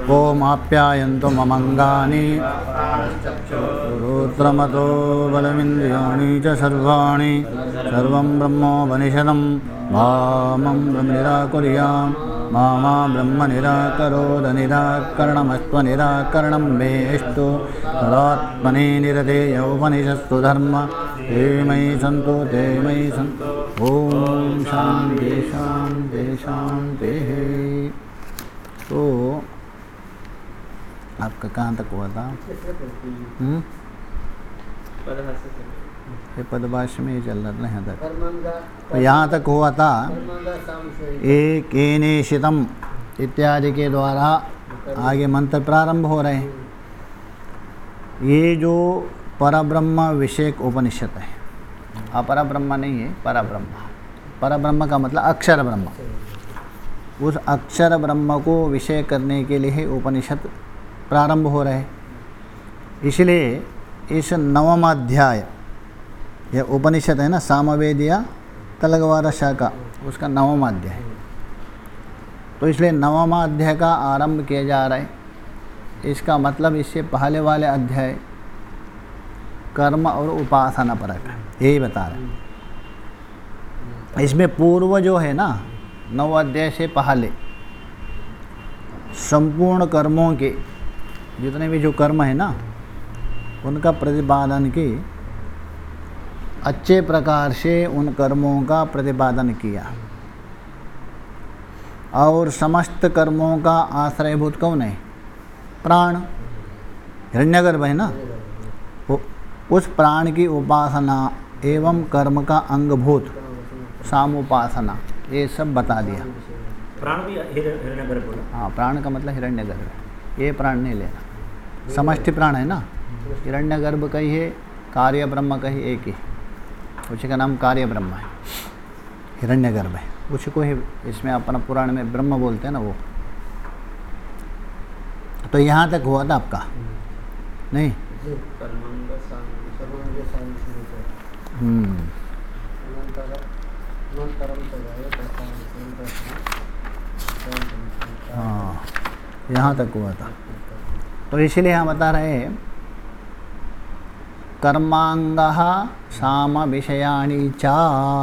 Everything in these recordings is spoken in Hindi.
ओम आप्यायन्तु ममङ्गानि रुद्रमतो बलमिन्द्रियाणि च सर्वाणि सर्वं ब्रह्मोपनिषदं मामं ब्रह्म निराकुर्याम् मामा ब्रह्म निराकरोद निराकरणमस्त्व निराकरणं मेष्टु तदात्मने निरतेय उपनिषत्सु धर्म ते मयि सन्तु ते मयि सन्तु। ओम शान्ति शान्ति शान्तिः। तो आपका कहाँ तक हुआ था? ये पदभाष्य में ही चल रहा था यहाँ तक। तो यहाँ तक हुआ था एक एनेशितम इत्यादि के द्वारा आगे मंत्र प्रारंभ हो रहे हैं। ये जो परब्रह्म विषयक उपनिषद है, अपरा ब्रह्म नहीं है, परब्रह्म। परब्रह्म का मतलब अक्षर ब्रह्म। उस अक्षर ब्रह्म को विषय करने के लिए उपनिषद प्रारंभ हो रहे हैं। इसलिए इस नवम अध्याय, यह उपनिषद है ना, सामवेदिया तलगवार शाखा, उसका नवम अध्याय। तो इसलिए नवम अध्याय का आरंभ किया जा रहा है। इसका मतलब इससे पहले वाले अध्याय कर्म और उपासना परक है, यही बता रहे हैं। इसमें पूर्व जो है ना, नव अध्याय से पहले संपूर्ण कर्मों के जितने भी जो कर्म है ना, उनका प्रतिपादन की अच्छे प्रकार से उन कर्मों का प्रतिपादन किया। और समस्त कर्मों का आश्रयभूत कौन है? प्राण, हिरण्यगर्भ है ना। उस प्राण की उपासना एवं कर्म का अंगभूत सामुपासना, ये सब बता दिया। प्राण भी हिरण्यगर्भ बोला? हाँ, प्राण का मतलब हिरण्यगर्भ। ये प्राण नहीं लेना, समष्टि प्राण है ना। हिरण्यगर्भ का ही है, कार्य ब्रह्म का ही एक ही, उसी का नाम कार्य ब्रह्म है, हिरण्यगर्भ है। उसी को ही इसमें अपना पुराण में ब्रह्म बोलते हैं ना वो। तो यहाँ तक हुआ था आपका नहीं? हाँ, यहाँ तक हुआ था। तो इसलिए हम बता रहे हैं कर्मांगः साम विषयाणि चा,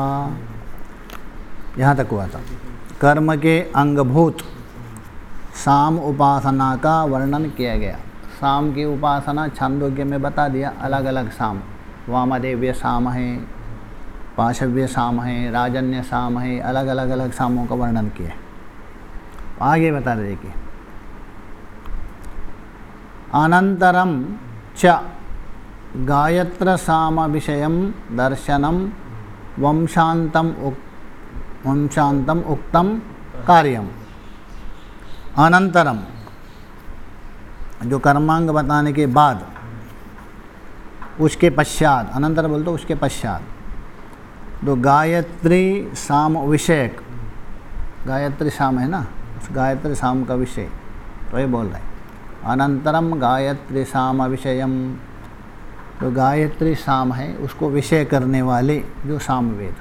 यहाँ तक हुआ था। कर्म के अंगभूत साम उपासना का वर्णन किया गया। साम की उपासना छांदोग्य में बता दिया, अलग अलग साम। वामदेव्य साम है, पाशव्य साम है, राजन्य साम है, अलग अलग अलग सामों का वर्णन किया। आगे बता रहे देखिए, अनंतरम च गायत्र साम विषयम दर्शनम वंशांतम उक्तम कार्यम। अनंतरम, जो कर्मांग बताने के बाद, उसके पश्चात, अनंतर बोल तो उसके पश्चात, तो गायत्री साम विषयक, गायत्री साम है ना, उस गायत्री साम का विषय, तो ये बोल रहे हैं अनंतरम गायत्री साम विषयम। तो गायत्री साम है, उसको विषय करने वाले जो सामवेद,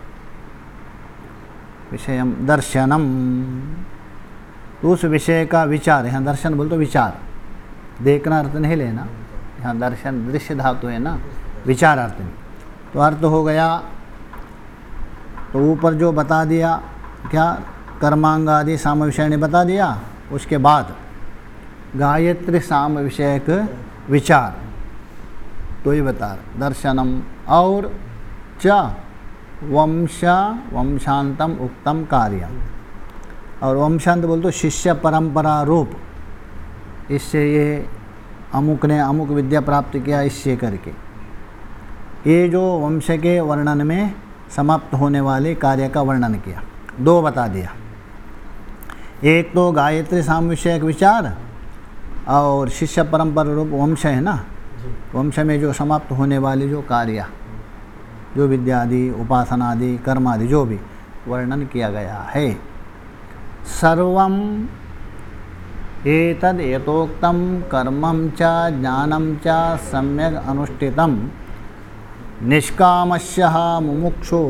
विषयम दर्शनम, तो उस विषय का विचार। यहाँ दर्शन बोल तो विचार, देखना अर्थ नहीं लेना। यहाँ दर्शन दृश्य धातु है ना, विचार अर्थ में। तो अर्थ हो गया, तो ऊपर जो बता दिया क्या, कर्मांग आदि साम विषय ने बता दिया। उसके बाद गायत्री साम विषयक विचार, तो ये बता दर्शनम। और च वंशांतम उक्तम कार्यम। और वंशांत बोल तो शिष्य परंपरा रूप, इससे ये अमुक ने अमुक विद्या प्राप्त किया इससे करके, ये जो वंश के वर्णन में समाप्त होने वाले कार्य का वर्णन किया। दो बता दिया, एक तो गायत्री साम विषयक विचार, और शिष्य परंपरा रूप वंश है ना, वंश में जो समाप्त होने वाले जो कार्य, जो विद्या आदि, उपासना आदि, कर्म आदि जो भी वर्णन किया गया है। सर्वम एतद् यथोक्तं कर्मं च ज्ञानं च सम्यक् अनुष्ठितं निष्कामस्यः मुमुक्षु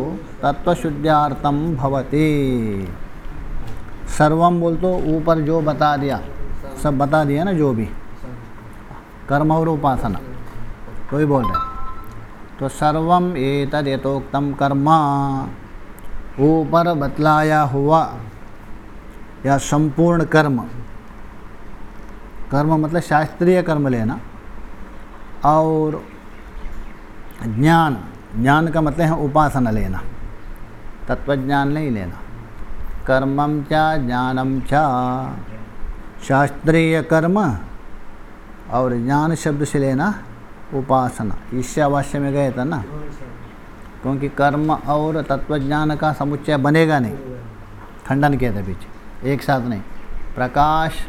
तत्वशुद्ध्यार्थं भवति। सर्वम बोल तो ऊपर जो बता दिया, सब बता दिया ना, जो भी कर्म और उपासना तो ही बोल रहे। तो सर्वम एतद् यथोक्तम कर्म, ऊपर बतलाया हुआ या संपूर्ण कर्म, कर्म मतलब शास्त्रीय कर्म लेना, और ज्ञान, ज्ञान का मतलब है उपासना लेना, तत्वज्ञान नहीं लेना। कर्मम च ज्ञानम च, शास्त्रीय कर्म और ज्ञान शब्द से लेना उपासना। ईशावास्य में गए थे ना, क्योंकि कर्म और तत्वज्ञान का समुच्चय बनेगा नहीं, खंडन किया था पीछे, एक साथ नहीं। प्रकाश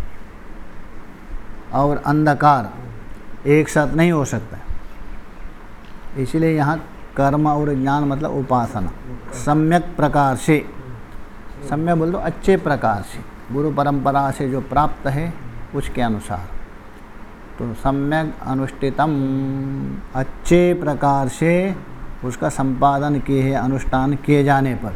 और अंधकार एक साथ नहीं हो सकता, इसलिए यहाँ कर्म और ज्ञान मतलब उपासना। सम्यक प्रकार से, सम्यक बोल दो अच्छे प्रकार से, गुरु परंपरा से जो प्राप्त है उसके अनुसार। तो सम्यक अनुष्ठितम, अच्छे प्रकार से उसका संपादन किए है, अनुष्ठान किए जाने पर।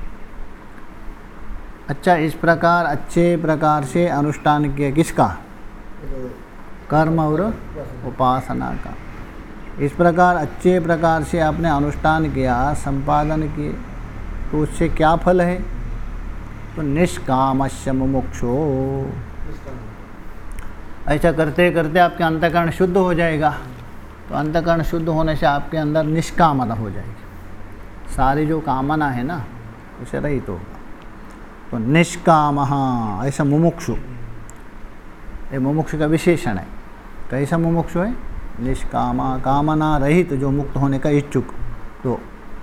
अच्छा, इस प्रकार अच्छे प्रकार से अनुष्ठान किया किसका? कर्म और उपासना का। इस प्रकार अच्छे प्रकार से आपने अनुष्ठान किया, संपादन किए, तो उससे क्या फल है? तो निष्कामस्य मुमुक्षो, ऐसा करते करते आपके अंतःकरण शुद्ध हो जाएगा। तो अंतःकरण शुद्ध होने से आपके अंदर निष्कामता हो जाएगी, सारी जो कामना है ना उसे रहित होगा। तो निष्कामः, ऐसा मुमुक्षु, ये मुमुक्षु का विशेषण है। कैसा मुमुक्षु है? निष्कामा, कामना रहित, जो मुक्त होने का इच्छुक। तो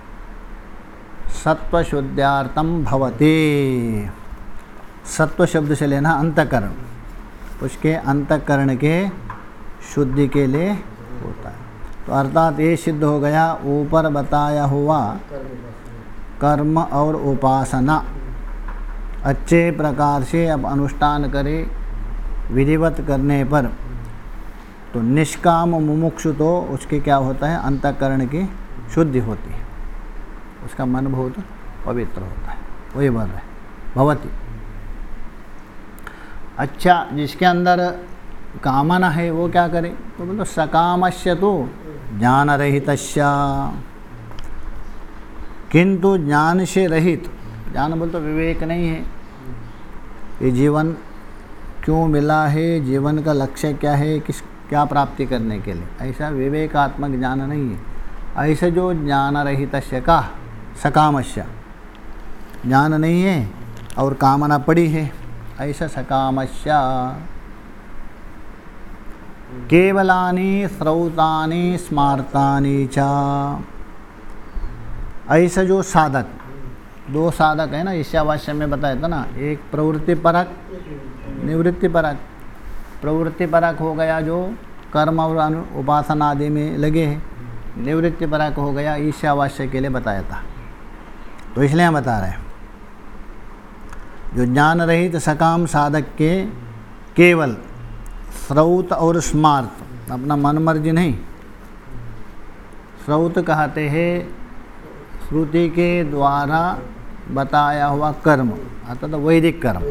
सत्वशुद्ध्यार्थम भवति, सत्व शब्द से लेना अंतःकरण, उसके अंतःकरण के शुद्धि के लिए होता है। तो अर्थात ये सिद्ध हो गया ऊपर बताया हुआ कर्म और उपासना अच्छे प्रकार से अब अनुष्ठान करे, विधिवत करने पर तो निष्काम मुमुक्षु, तो उसके क्या होता है? अंतःकरण की शुद्धि होती है, उसका मन बहुत पवित्र होता है। वही बोल रहे भवति। अच्छा, जिसके अंदर कामना है वो क्या करे? तो बोलो सकामस्य तो ज्ञान रहितस्य, किंतु ज्ञान से रहित, ज्ञान बोल तो विवेक नहीं है, ये जीवन क्यों मिला है, जीवन का लक्ष्य क्या है, किस क्या प्राप्ति करने के लिए, ऐसा विवेकात्मक ज्ञान नहीं है। ऐसे जो ज्ञान रहितस्य का सकामस्य, ज्ञान नहीं है और कामना पड़ी है, ऐसा सकामस्य। केवलानि श्रौतानि स्मार्तानि च, ऐसा जो साधक, दो साधक है ना, ईशावास्य में बताया था ना, एक प्रवृत्ति परक, निवृत्ति परक। प्रवृत्ति परक हो गया जो कर्म और उपासना आदि में लगे हैं, निवृत्ति परक हो गया ईशावास्य के लिए बताया था। तो इसलिए हम बता रहे हैं जो ज्ञान रहित सकाम साधक के केवल श्रौत और स्मार्त, अपना मन मर्जी नहीं, श्रौत कहते हैं श्रुति के द्वारा बताया हुआ कर्म, अर्थात वैदिक कर्म,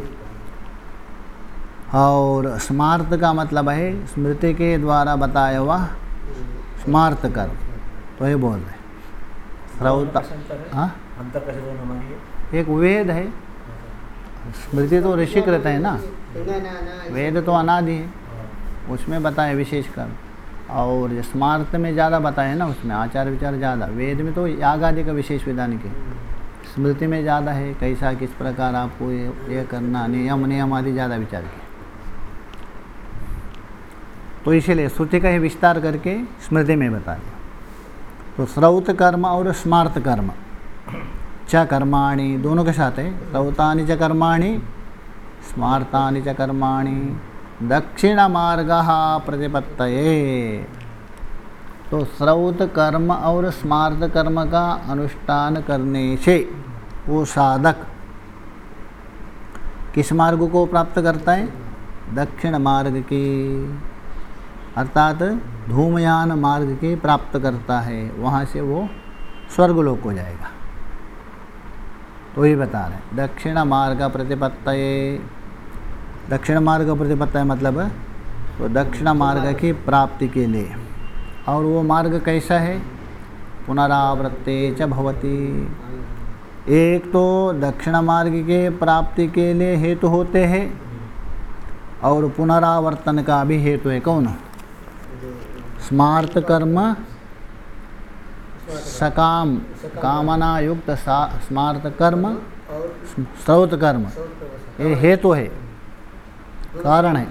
और स्मार्त का मतलब है स्मृति के द्वारा बताया हुआ स्मार्त कर्म। तो ये बोल रहे श्रौत, हाँ, एक वेद है, स्मृति तो ऋषिकृत है ना, वेद तो अनादि है, उसमें बताए विशेष कर्म, और स्मार्त में ज़्यादा बताए ना, उसमें आचार विचार ज़्यादा। वेद में तो याग आदि का विशेष विधान के, स्मृति में ज़्यादा है कैसा किस प्रकार आपको ये करना, नियम आदि ज़्यादा विचार किया। तो इसीलिए श्रुति का ही विस्तार करके स्मृति में बता दिया। तो श्रौत कर्म और स्मार्त कर्म, च कर्माणि दोनों के साथ है, श्रौतानि च कर्माणि स्मार्तानि च कर्माणि दक्षिण मार्गः प्रतिपत्तये। तो श्रौत कर्म और स्मार्त कर्म का अनुष्ठान करने से वो साधक किस मार्ग को प्राप्त करता है? दक्षिण मार्ग की, अर्थात धूमयान मार्ग की प्राप्त करता है, वहाँ से वो स्वर्गलोक को जाएगा। तो ये बता रहे दक्षिण मार्ग प्रतिपत्तये, दक्षिण मार्ग प्रतिपत्ति मतलब तो दक्षिण मार्ग की प्राप्ति के लिए। और वो मार्ग कैसा है? पुनरावृत्ते च भवति। एक तो दक्षिण मार्ग के प्राप्ति के लिए हेतु होते हैं और पुनरावर्तन का भी हेतु है। कौन? स्मार्त कर्म सकाम कामना युक्त स्मार्त कर्म स्रोत कर्म, ये हेतु है, कारण है,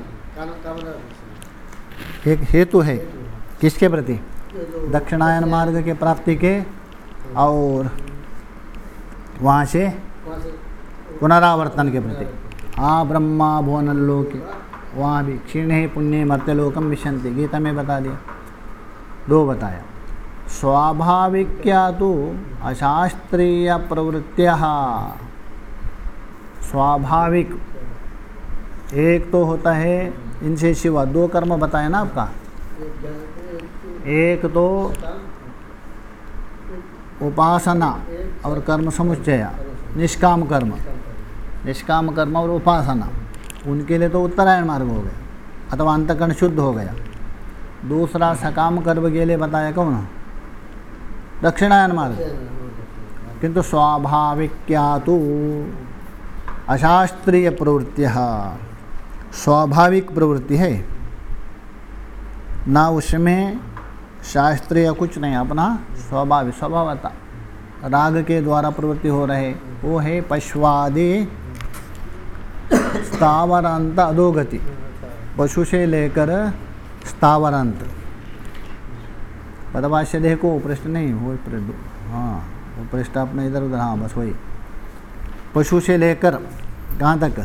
एक हेतु है। किसके प्रति? दक्षिणायन मार्ग के प्राप्ति के और वहाँ से पुनरावर्तन के प्रति। ब्रह्मा भुवनलोके, वहाँ भी क्षीणे पुण्य मर्त्यलोकम विशन्ति, गीता में बता दिया। 2 बताया। स्वाभाविक्या तो अशास्त्रीय प्रवृत्तियाः, स्वाभाविक एक तो होता है इनसे शिवा। 2 कर्म बताया ना आपका। एक तो उपासना और कर्म समुच्चय, निष्काम कर्म, निष्काम कर्म और उपासना, उनके लिए तो उत्तरायण मार्ग हो गया अथवा अंतःकरण शुद्ध हो गया। दूसरा सकाम कर्म के लिए बताया कौन? दक्षिणायन मार्ग। किंतु स्वाभाविक्या तो अशास्त्रीय प्रवृत्तियाः, स्वाभाविक प्रवृत्ति है ना, उसमें शास्त्रीय कुछ नहीं, अपना स्वाभाविक स्वभावता राग के द्वारा प्रवृत्ति हो रहे, वो है पशुवादि स्थावरांत अधोगति। पशु से लेकर स्थावरांत, पदभाष्य देखो, पृष्ठ नहीं वो हाँ, वो पृष्ठ अपने इधर उधर, हाँ बस वही। पशु से लेकर कहाँ तक?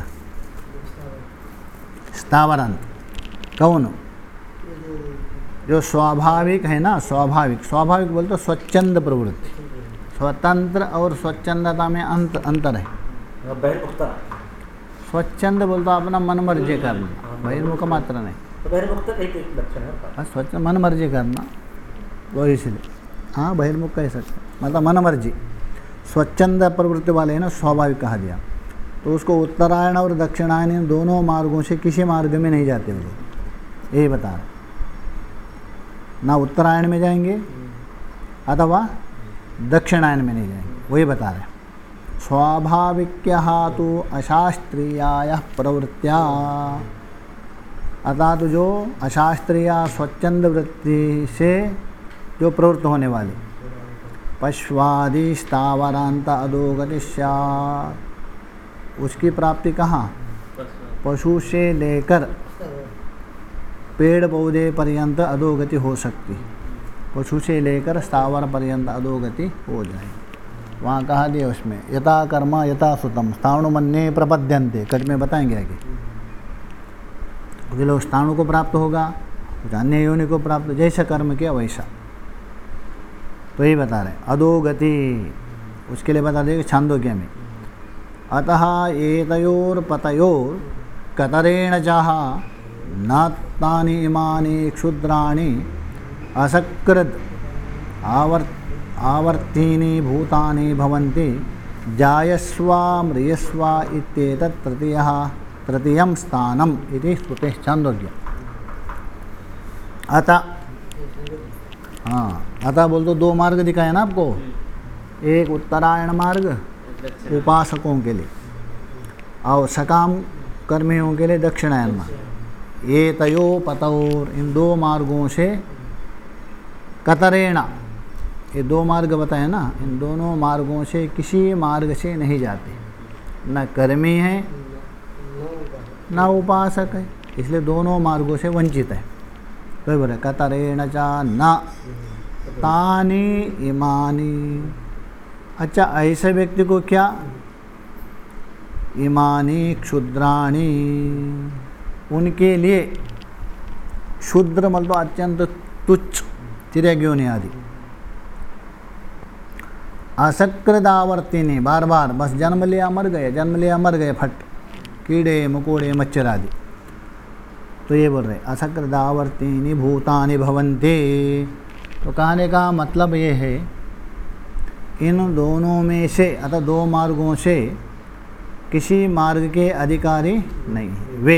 स्थावरांत। कौन? जो स्वाभाविक है ना, स्वाभाविक, स्वाभाविक बोलते तो स्वच्छंद प्रवृत्ति। स्वतंत्र और स्वच्छंदता में अंतर है। स्वच्छंद बोलते अपना मन मर्जी करना, बहिर्मुख मात्र नहीं। स्वच्छ मन मर्जी करना, वो इसलिए हाँ बहिर्मुख कह सकते, मतलब मन मर्जी। स्वच्छंद प्रवृत्ति वाले है ना, स्वाभाविक कहा दिया। तो उसको उत्तरायण और दक्षिणायन दोनों मार्गों से किसी मार्ग में नहीं जाते वो लोग, यही बता रहे। ना उत्तरायण में जाएंगे अथवा दक्षिणायन में नहीं जाएंगे, वही बता रहे। स्वाभाविक्यः तो अशास्त्रीयाः प्रवृत्त्या, अतः तो जो अशास्त्रीय स्वच्छंद वृत्ति से जो प्रवृत्त होने वाली, पश्वादि स्थावरांत अधोगति स्यात्, उसकी प्राप्ति कहाँ? पशु से लेकर पेड़ पौधे पर्यंत अधोगति हो सकती, पशु से लेकर स्थावर पर्यंत अधोगति हो जाए। वहाँ कहा दिया उसमें, यथा कर्म यथा सुतम स्थाणुमन्ये प्रपद्यन्ते, कट में बताएंगे आगे। कुछ लोग स्थाणु को प्राप्त होगा, कुछ अन्य योनि को प्राप्त, जैसा कर्म किया वैसा, तो यही बता रहे। अधोगति उसके लिए बता देंगे छांदोग्य में, अतः एतयोर्पतयोर कतरेण चाह न तानि इमानि क्षुद्राणि असकृद आवर्तीनि भूतानि भवन्ति जायस्व म्रियस्व इत्येतत् तृतीयं स्थानम् इति श्रुतेः छांदोग्य। अतः हाँ, अतः बोल तो 2 मार्ग दिखाया ना आपको, एक उत्तरायण मार्ग उपासकों के लिए और सकाम कर्मियों के लिए दक्षिणायन मार्ग। ये तयो पतौर, इन 2 मार्गों से कतरेणा, ये 2 मार्ग बताए ना, इन दोनों मार्गों से किसी मार्ग से नहीं जाते, न कर्मी है न उपासक है, इसलिए दोनों मार्गों से वंचित है। तो बोले कतरेण चा न तानि इमानि। अच्छा, ऐसे व्यक्ति को क्या? इमानि क्षुद्राणि, उनके लिए क्षुद्र मतलब अत्यंत तुच्छ, तिर्यग्योनि आदि। असकृदावर्तिनी, बार बार बस जन्म लिया मर गए, जन्म लिया मर गए, फट, कीड़े मकोड़े मच्छर आदि। तो ये बोल रहे असकृदावर्तिनी भूतानि भवन्ति। तो कहने का मतलब ये है, इन दोनों में से अतः 2 मार्गों से किसी मार्ग के अधिकारी नहीं है। वे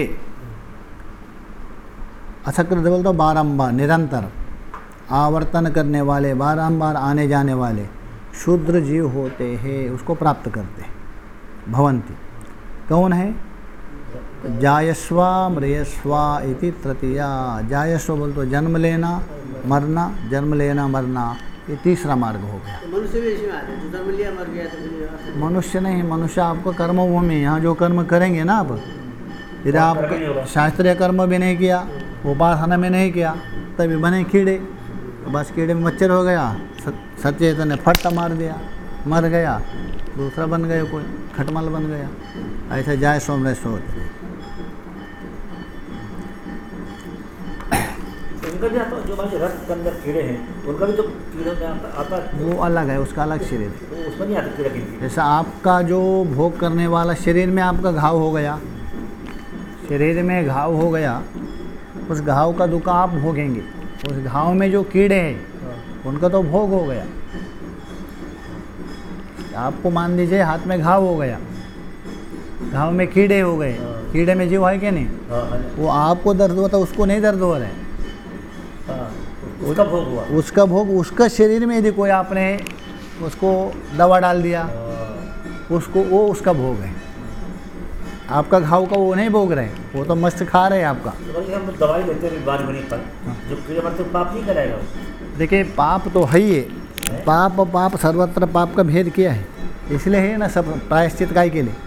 असकृत बोल तो बारंबार निरंतर आवर्तन करने वाले, बारंबार आने जाने वाले शूद्र जीव होते हैं, उसको प्राप्त करते हैं। भवंती कौन है? जायस्वा मृयस्वा इति तृतीया। जायस्व बोल तो जन्म लेना मरना, जन्म लेना मरना, ये तीसरा मार्ग हो गया। मनुष्य भी इसमें आते हैं, जो जन्म लिया मर गया तो मनुष्य नहीं, मनुष्य आपको कर्मभूमि, यहाँ जो कर्म करेंगे ना आप, यदि आप शास्त्रीय कर्म भी नहीं किया, उपासना में नहीं किया, तभी बने कीड़े। बस कीड़े में मच्छर हो गया, सचेतन ने फट मार दिया, मर गया, दूसरा बन गया, कोई खटमल बन गया। ऐसा जाए सोमरे सोते उनका भी आता, जो हमारे रक्त के अंदर कीड़े हैं उनका भी तो कीड़ा आता है, वो अलग है, उसका अलग शरीर है। तो उसमें नहीं आता कीड़ा गिनती। जैसा आपका जो भोग करने वाला शरीर में आपका घाव हो गया, शरीर में घाव हो गया, उस घाव का दुख आप भोगेंगे। उस घाव में जो कीड़े हैं उनका तो भोग हो गया। आपको मान लीजिए हाथ में घाव हो गया, घाव में कीड़े हो गए, कीड़े में जीव है क्या नहीं? वो आपको दर्द हुआ था, उसको नहीं दर्द हो रहा है, उसका भोग हुआ। उसका भोग, उसका शरीर में यदि कोई आपने उसको दवा डाल दिया, उसको वो उसका भोग है। आपका घाव का वो नहीं भोग रहे, वो तो मस्त खा रहे हैं आपका। हम दवाई लेते हैं बीमारी होने पर, जो कीड़े मरते हैं पाप नहीं कराएगा। देखिए पाप तो है ही है, पाप पाप सर्वत्र पाप का भेद किया है, इसलिए है ना सब प्रायश्चित काय के लिए,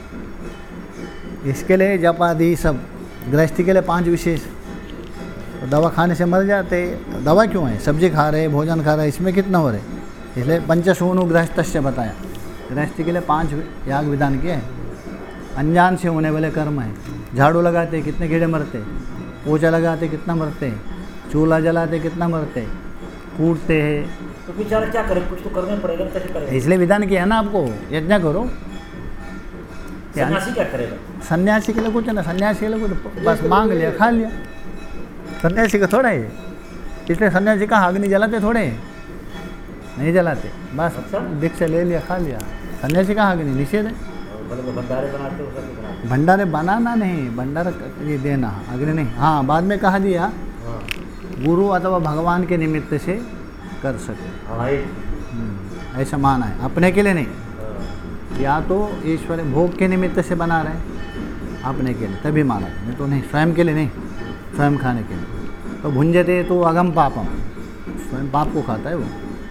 इसके लिए जप आदि सब। गृहस्थी के लिए 5 विशेष। तो दवा खाने से मर जाते, दवा क्यों है? सब्जी खा रहे, भोजन खा रहे, इसमें कितना हो रहे? इसलिए पंचसूनु गृहस्थस्य बताया, गृहस्थी के लिए 5 याग विधान किए हैं। अनजान से होने वाले कर्म है। झाड़ू लगाते कितने कीड़े मरते, पोछा लगाते कितना मरते, चूल्हा जलाते कितना मरते, कूटते हैं। तो बेचारा क्या करे, कुछ तो करना पड़ेगा, कैसे करेगा? इसलिए विधान किया है ना आपको, यज्ञ करो। सन्यासी क्या करेगा? सन्यासी के लिए कुछ ना, सन्यासी के लिए कुछ बस मांग लिया, खा लिया। सन्यासी का थोड़ा है, इसलिए सन्यासी का आग नहीं जलाते, थोड़े नहीं जलाते, बस दीक्षा ले लिया, खा लिया। सन्यासी का आग नहीं, निषेध है। भंडारे बनाते हो, सब बनाते भंडारे बनाना नहीं, भंडारा ये देना, अग्नि नहीं। हाँ, बाद में कहा दिया गुरु अथवा भगवान के निमित्त से कर सकते, ऐसा माना है, अपने के लिए नहीं। या तो ईश्वर भोग के निमित्त से बना रहे, अपने के लिए तभी माना, नहीं तो नहीं, स्वयं के लिए नहीं, स्वयं खाने के लिए। तो भुंजते तो अगम पापम, स्वयं पाप को खाता है वो।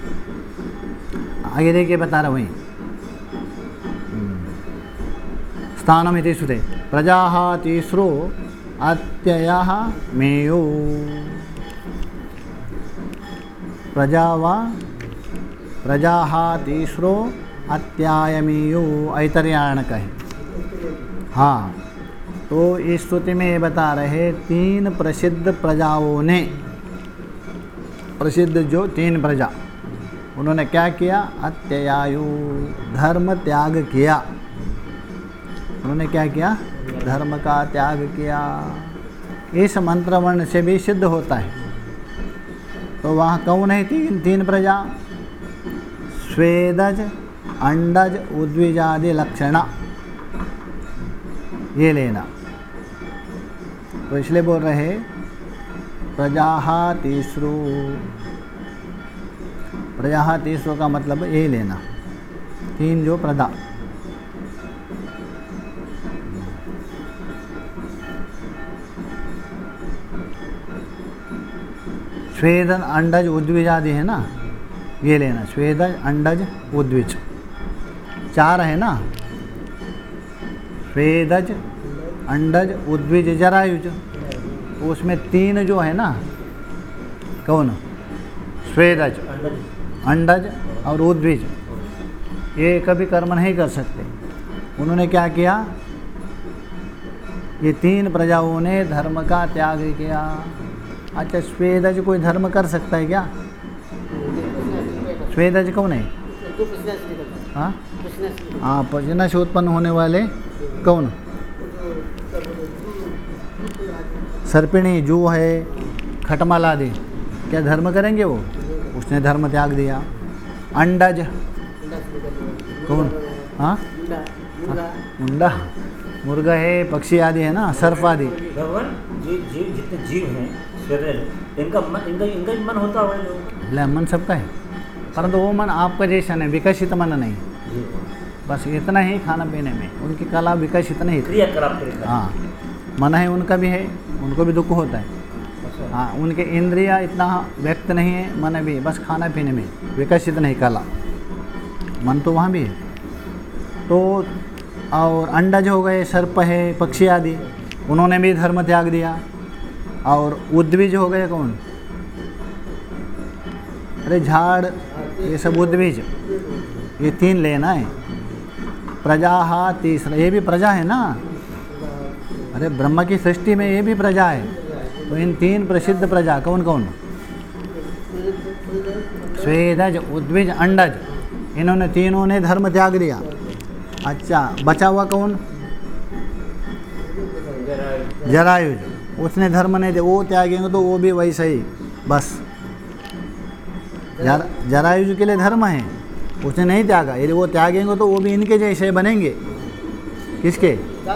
आगे देखिए बता रहा वहीं, स्थानम इति श्रुते प्रजाः तीस्रो अत्ययः मेयो। प्रजाः तीस्रो अत्यायमीयो, ऐतरेयाणक है। हाँ, तो इस स्तुति में ये बता रहे 3 प्रसिद्ध प्रजाओं ने, प्रसिद्ध जो 3 प्रजा, उन्होंने क्या किया? अत्ययायु, धर्म त्याग किया। उन्होंने क्या किया? धर्म का त्याग किया। इस मंत्र वर्ण से भी सिद्ध होता है। तो वहाँ कौन है 3 प्रजा? स्वेदज, अंडज, उद्विजादि लक्षणा, ये लेना। तो इसलिए बोल रहे प्रजाः तीस्रो, प्रजाः तीस्रो का मतलब ये लेना, 3 जो प्रजा। स्वेदन, अंडज, उद्विज आदि है ना, ये लेना। स्वेदज, अंडज, उद्विज 4 है ना, स्वेदज, अंडज, उद्विज, जरायुज। तो उसमें 3 जो है ना, कौन? स्वेदज, अंडज और उद्विज, ये कभी कर्म नहीं कर सकते। उन्होंने क्या किया? ये 3 प्रजाओं ने धर्म का त्याग किया। अच्छा, स्वेदज कोई धर्म कर सकता है क्या? स्वेदज कौन है? हाँ, पसीना से उत्पन्न होने वाले कौन? सर्पिणी, जू है, खटमल आदि, क्या धर्म करेंगे वो? उसने धर्म त्याग दिया। अंडज कौन? हाँ, मुंडा मुर्गा है, पक्षी आदि है ना, सर्प आदि। भगवान जीव जितने जीव हैं शरीर इनका भी मन होता है। मन सबका है, परंतु वो मन आपका जैसा नहीं, विकसित मन नहीं। बस इतना ही खाना पीने में उनकी कला विकसित नहीं थी। हाँ, मन है उनका भी है, उनको भी दुख होता है। हाँ, उनके इंद्रिया इतना व्यक्त नहीं है, मन भी बस खाना पीने में विकसित नहीं कला। मन तो वहाँ भी है। तो और अंडज हो गए, सर्प है, पक्षी आदि, उन्होंने भी धर्म त्याग दिया। और उद्भिज हो गए कौन? अरे झाड़, ये सब उद्भिज, ये 3 लेना है। प्रजा तीसरा, ये भी प्रजा है ना। अरे ब्रह्म की सृष्टि में ये भी प्रजा है। तो इन 3 प्रसिद्ध प्रजा कौन कौन? स्वेदज, उद्भिज, अंडज, इन्होंने तीनों ने धर्म त्याग दिया। अच्छा, बचा हुआ कौन? जरायुज, उसने धर्म नहीं दिया। वो त्यागेंगे तो वो भी वैसा ही बस। जरायुज के लिए धर्म है, उसने नहीं त्यागा। यदि वो त्यागेंगे तो वो भी इनके जैसे बनेंगे। किसके?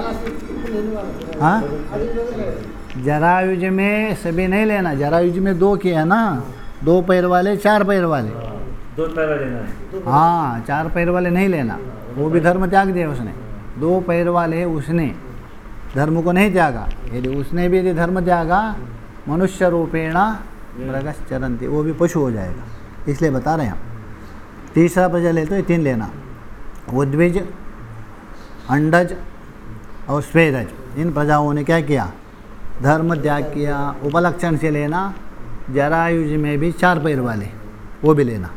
हाँ, जरायुज में सभी नहीं लेना। जरायुज में 2 किया ना, 2 पैर वाले, 4 पैर वाले। 2 पैर वाले लेना। हाँ, 4 पैर वाले नहीं लेना, वो भी धर्म त्याग दिया उसने। 2 पैर वाले उसने धर्म को नहीं त्यागा। यदि उसने भी यदि धर्म त्यागा, मनुष्य रूपेण मृगश्चरन्ति, वो भी पशु हो जाएगा। इसलिए बता रहे हैं हम। तीसरा प्रजा ले तो ये 3 लेना, उद्भिज, अंडज और स्वेदज। इन प्रजाओं ने क्या किया? धर्म त्याग किया। उपलक्षण से लेना, जरायुज में भी 4 पैर वाले, वो भी लेना।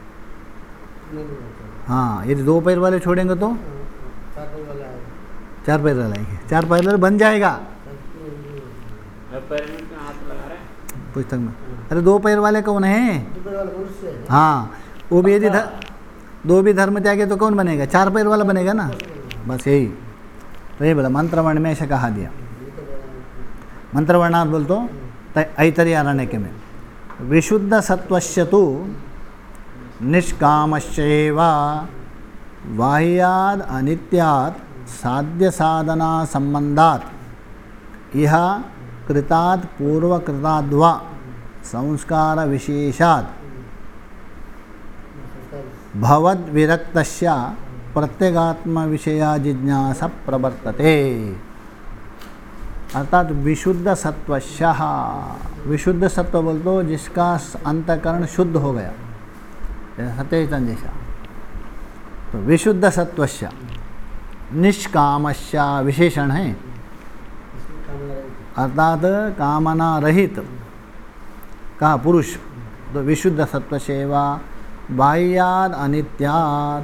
हाँ, यदि 2 पैर वाले छोड़ेंगे तो 4 पैर वाले आएंगे। 4 पैर वाले बन जाएगा पुस्तक में। अरे 2 पैर वाले कौन है? हाँ, वो भी यदि 2 भी धर्म त्यागे तो कौन बनेगा? 4 पैर वाला बनेगा ना। बस यही तो ये बोला। मंत्रवर्ण में ऐसा कहा दिया। मंत्रवर्णार्थ बोल तो ऐतरेय आरण्यक में विशुद्ध सत्वस्य तो निष्कामश्चैव बाह्याद अनित्यात् साध्य साधना संबंधात् इह कृतात् पूर्वकृताद्वा संस्कार विशेषात् भवद् विरक्तस्य प्रत्यगात्म विषया जिज्ञासा प्रवर्तते। अर्थात विशुद्ध सत्वस्य, विशुद्ध सत्व बोल तो जिसका अंतःकरण शुद्ध हो गया, सत्यचैतन्य जैसा। तो विशुद्ध सत्वस्य, निष्कामस्य विशेषण है, अर्थात कामना रहित का पुरुष। तो विशुद्ध सत्व सेवा बाह्याद अनित्यात्,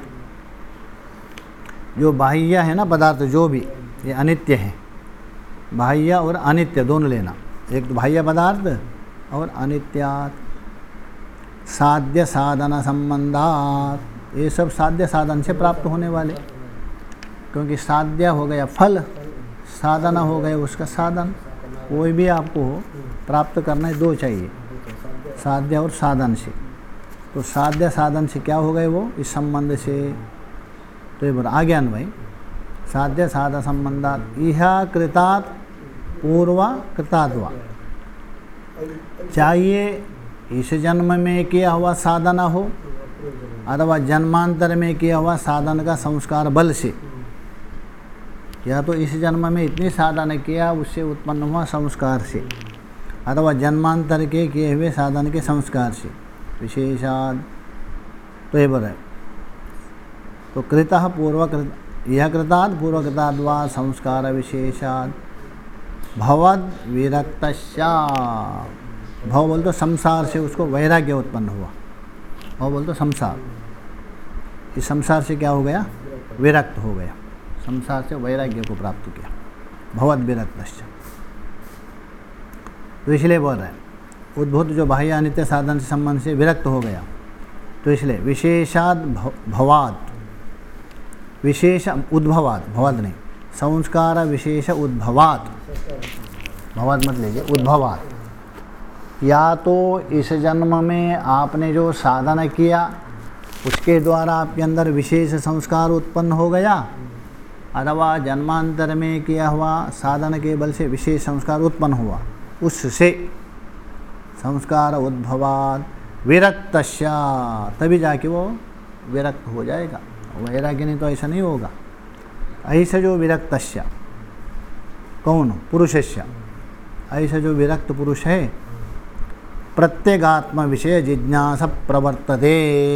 जो बाह्य है ना पदार्थ, जो भी ये अनित्य है। बाह्य और अनित्य दोनों लेना, एक तो बाह्य पदार्थ और अनित्यात्। साध्य साधन संबंधात्, ये सब साध्य साधन से प्राप्त होने वाले, क्योंकि साध्य हो गया फल, साधना हो गया उसका साधन। कोई भी आपको प्राप्त करना है 2 चाहिए, साध्य और साधन से। तो साध्य साधन से क्या हो गए वो? इस संबंध से। तो ये बोला आ गया भाई, साध्य साधन संबंधात् इह कृतात् पूर्व कृताद्वा। चाहिए इस जन्म में किया हुआ साधना हो अथवा जन्मांतर में किया हुआ साधन का संस्कार बल से, या तो इस जन्म में इतनी साधना किया उससे उत्पन्न हुआ संस्कार से, अथवा जन्मांतर के किए हुए साधन के संस्कार से विशेषाद। तो ये बोले तो कृतः पूर्वकृत, यह कृतात् पूर्वकृताद्वा संस्कार विशेषाद भवद विरक्तस्या। भव बोल तो संसार से उसको वैराग्य उत्पन्न हुआ। भव बोल तो संसार, इस संसार से क्या हो गया? विरक्त हो गया, संसार से वैराग्य को प्राप्त किया। भवद विरक्तस्या, तो इसलिए बोल रहे हैं उद्भूत जो बाह्य अनित्य साधन से संबंध से विरक्त हो गया। तो इसलिए विशेषाद भवाद, विशेष उद्भवाद, भवाद नहीं, संस्कार विशेष उद्भवाद, भवाद मत लीजिए, उद्भवाद। या तो इस जन्म में आपने जो साधना किया उसके द्वारा आपके अंदर विशेष संस्कार उत्पन्न हो गया, अथवा जन्मांतर में किया हुआ साधन के बल से विशेष संस्कार उत्पन्न हुआ, उससे संस्कार उद्भवात विरक्तस्य, तभी जाके वो विरक्त हो जाएगा। वैराग्य नहीं तो ऐसा नहीं होगा। ऐसा जो विरक्तस्य, कौन? पुरुषस्य। ऐसा जो विरक्त पुरुष है, प्रत्येगात्म विषय जिज्ञासा प्रवर्तते,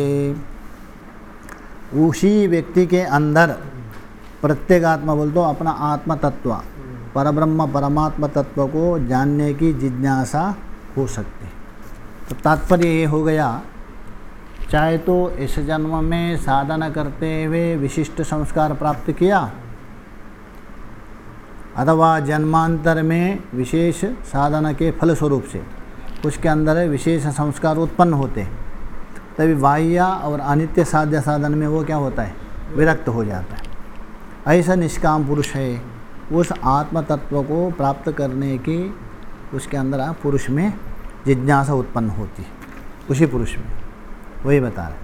उसी व्यक्ति के अंदर प्रत्येगात्मा बोल तो अपना आत्म तत्व, परब्रह्म परमात्मा तत्व को जानने की जिज्ञासा हो सकती है। तो तात्पर्य ये हो गया, चाहे तो इस जन्म में साधना करते हुए विशिष्ट संस्कार प्राप्त किया, अथवा जन्मांतर में विशेष साधना के फलस्वरूप से उसके अंदर विशेष संस्कार उत्पन्न होते, तभी बाह्य और अनित्य साध्य साधन में वो क्या होता है? विरक्त हो जाता है। ऐसा निष्काम पुरुष है, उस आत्म तत्व को प्राप्त करने की उसके अंदर पुरुष में जिज्ञासा उत्पन्न होती है, उसी पुरुष में। वही बता रहे,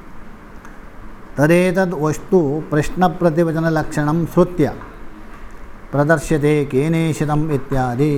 तदेतद् वस्तु प्रश्न प्रतिवचन लक्षणम श्रुत्य प्रदर्श्यते केनेशितम इत्यादि।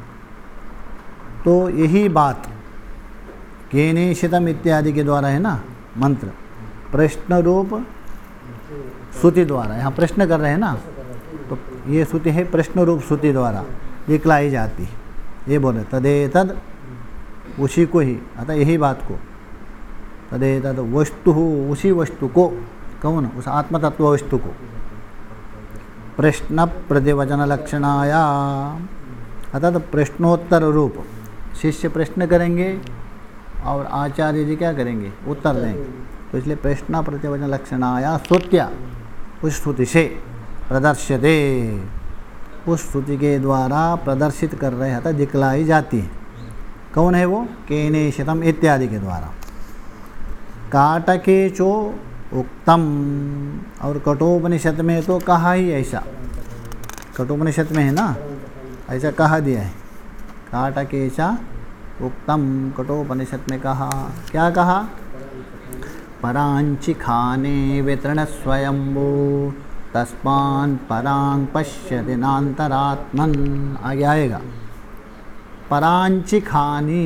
तो यही बात केनेशितम इत्यादि के द्वारा है ना, मंत्र प्रश्न रूप श्रुति द्वारा, यहाँ प्रश्न कर रहे हैं ना, तो ये श्रुति है प्रश्न रूप श्रुति द्वारा दिखलाई जाती है। ये बोले तदेतद्, उसी को ही, अतः यही बात को, तदेतद् वस्तु, उसी वस्तु को, कौन? उस आत्मतत्व वस्तु को, प्रश्न प्रतिवचन लक्षणाया, अर्थात प्रश्नोत्तर रूप, शिष्य प्रश्न करेंगे और आचार्य जी क्या करेंगे? उत्तर देंगे। तो इसलिए प्रश्न प्रतिवचन लक्षणाया श्रुत्या, उस श्रुति से प्रदर्श्यते, उस श्रुति के द्वारा प्रदर्शित कर रहे हैं, दिखलाई जाती है। कौन है वो? केनेशितम इत्यादि के द्वारा। काटके चो उक्तम, और कठोपनिषद में तो कहा ही ऐसा, कठोपनिषद में है ना, ऐसा कहा दिया है। काटके च उक्तम, कठोपनिषद में कहा, क्या कहा? परांचि खाने वितरण स्वयंभू तस्मान् परां पश्यति नान्तरात्मन्, आगे आएगा। परांचि खानी,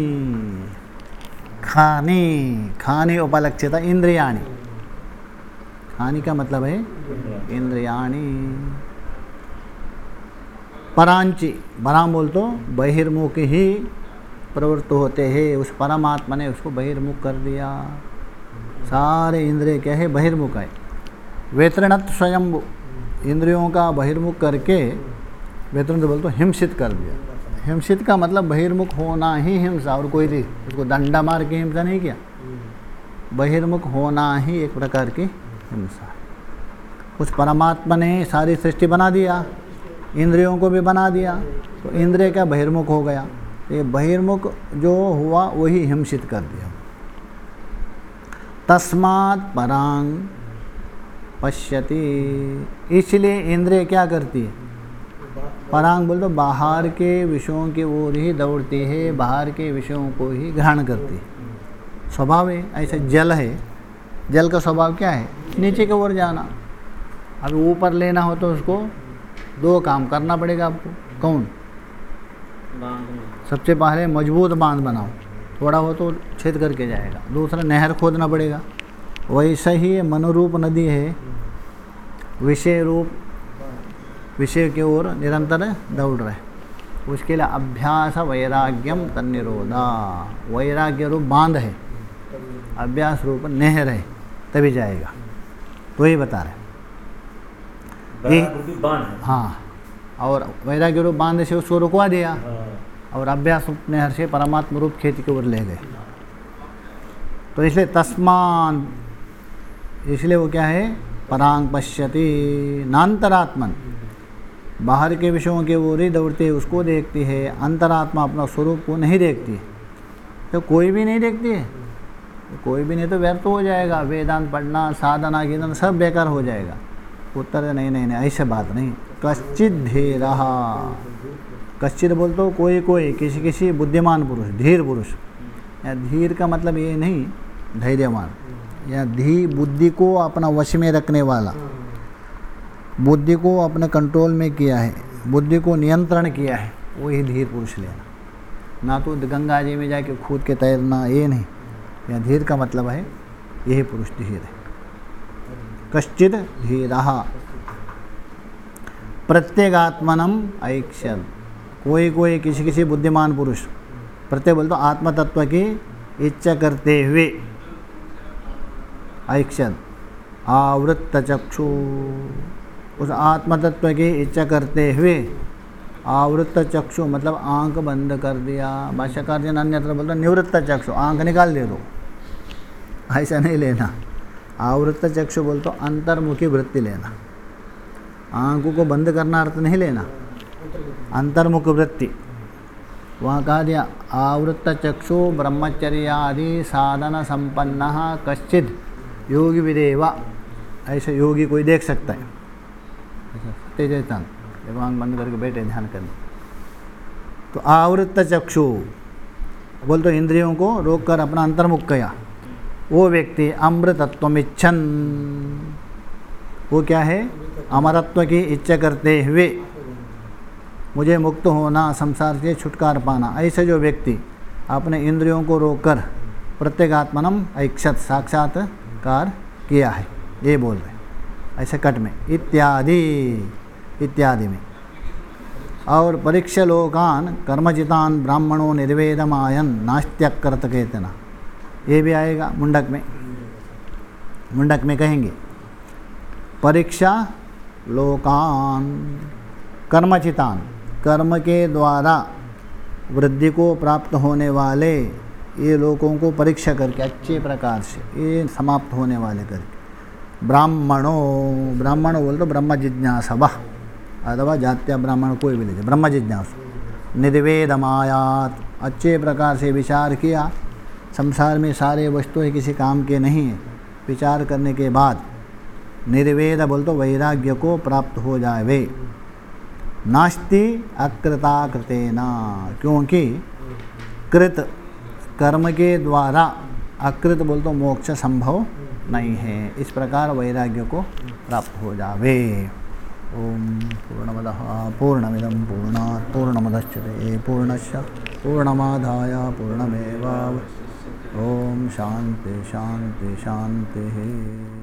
खानी, खानी उपलक्षिता इंद्रियाणि, खानी का मतलब है इंद्रियाणि। परांचि, परां बोल तो बहिर्मुख ही प्रवृत्त होते हैं, उस परमात्मा ने उसको बहिर्मुख कर दिया। सारे इंद्रिय क्या है? बहिर्मुख है। वेतरणत स्वयं, इंद्रियों का बहिर्मुख करके, वेतरण बोल तो हिंसित कर दिया। हिंसित का मतलब बहिर्मुख होना ही हिंसा, और कोई नहीं, उसको डंडा मार के हिंसा नहीं किया। बहिर्मुख होना ही एक प्रकार की हिंसा। उस परमात्मा ने सारी सृष्टि बना दिया, इंद्रियों को भी बना दिया, तो इंद्रिय क्या? बहिर्मुख हो गया। ये बहिर्मुख जो हुआ वही हिंसित कर दिया। तस्मात् परां पश्यति, इसलिए इंद्रिय क्या करती है? परांग बोल तो बाहर के विषयों की ओर ही दौड़ती है, बाहर के विषयों को ही ग्रहण करती है। स्वभाव है ऐसे। जल है, जल का स्वभाव क्या है? नीचे की ओर जाना। अब ऊपर लेना हो तो उसको दो काम करना पड़ेगा आपको। कौन? सबसे पहले मजबूत बांध बनाओ, थोड़ा हो तो छेद करके जाएगा। दूसरा नहर खोदना पड़ेगा। वैसा ही मनोरूप नदी है, विषय रूप विषय की ओर निरंतर दौड़ रहे। उसके लिए अभ्यास वैराग्यम तन्निरोधा, वैराग्य रूप बांध है, अभ्यास रूप नहर है, तभी जाएगा। तो ही बता रहे। हाँ, और वैराग्य रूप बांध से उसको रुकवा दिया, और अभ्यास रूप नहर से परमात्मा रूप खेती की ओर ले गए। तो इसलिए तस्मान, इसलिए वो क्या है? परांग पश्यति नान्तरात्मन, बाहर के विषयों के ओर ही दौड़ती है, उसको देखती है। अंतरात्मा अपना स्वरूप को नहीं देखती है। तो कोई भी नहीं देखती है, कोई भी नहीं तो व्यर्थ हो जाएगा। वेदांत पढ़ना, साधना कीर्तन सब बेकार हो जाएगा। उत्तर नहीं नहीं नहीं, ऐसे बात नहीं। कश्चित धीरः, कश्चित बोल तो कोई कोई, किसी किसी बुद्धिमान पुरुष, धीर पुरुष। या धीर का मतलब ये नहीं धैर्यवान, या धी बुद्धि को अपना वश में रखने वाला। बुद्धि को अपने कंट्रोल में किया है, बुद्धि को नियंत्रण किया है, वही धीर पुरुष लेना। ना तो गंगा जी में जाके कूद के तैरना, ये नहीं। या धीर का मतलब है यही पुरुष धीर है। कश्चित धीरः प्रत्यगात्मनम ऐक्षत, कोई किसी किसी बुद्धिमान पुरुष, प्रत्येक बोल तो आत्म तत्व की इच्छा करते हुए, ऐक्षत आवृत्त चक्षु, उस आत्म तत्व की इच्छा करते हुए, आवृत्त चक्षु मतलब आंख बंद कर दिया। भाष्यकार जी अन्यत्र बोलते निवृत्त चक्षु, आंख निकाल दे दो, ऐसा नहीं लेना। आवृत्त चक्षु बोल तो अंतर्मुखी वृत्ति लेना, आंखों को बंद करना अर्थ नहीं लेना, अंतर्मुख वृत्ति। वहाँ कहा दिया आवृत्त चक्षु ब्रह्मचर्यादि साधन संपन्न कश्चित योगी विदेवा, ऐसे योगी कोई देख सकता है। तेजस्तान जब आंख बंद करके बैठे ध्यान करने, तो आवृत्त चक्षु बोल तो इंद्रियों को रोककर अपना अंतर्मुख किया, वो व्यक्ति अमृतत्वमिच्छन, वो क्या है, अमरत्व की इच्छा करते हुए, मुझे मुक्त होना, संसार से छुटकारा पाना, ऐसे जो व्यक्ति अपने इंद्रियों को रोककर प्रत्यगात्मनम ऐक्षत साक्षात्कार किया है, ये बोल रहे ऐसे कट में इत्यादि में। और परीक्षा लोकान कर्मजितान ब्राह्मणों निर्वेदमायन नास्त्यकृत केतना, ये भी आएगा मुंडक में कहेंगे परीक्षा लोकान कर्मचितान, कर्म के द्वारा वृद्धि को प्राप्त होने वाले ये लोगों को परीक्षा करके अच्छे प्रकार से ये समाप्त होने वाले करके, ब्राह्मणों बोल तो ब्रह्म जिज्ञासव अथवा जात्या ब्राह्मण कोई भी लीजिए, ब्रह्म जिज्ञासु निर्वेदमायात, अच्छे प्रकार से विचार किया, संसार में सारे वस्तुएं किसी काम के नहीं है, विचार करने के बाद निर्वेद बोल तो वैराग्य को प्राप्त हो जाए। नास्ति अकृताकृतेना, क्योंकि कृत कर्म के द्वारा अकृत बोल तो मोक्ष संभव नहीं है, इस प्रकार वैराग्य को प्राप्त हो जावे। ओम पूर्णमदः पूर्णमिदं पूर्णात् पूर्णमुदच्यते पूर्णस्य पूर्णमादाय पूर्णमेवावशिष्यते। ओम शांति शांति शांति।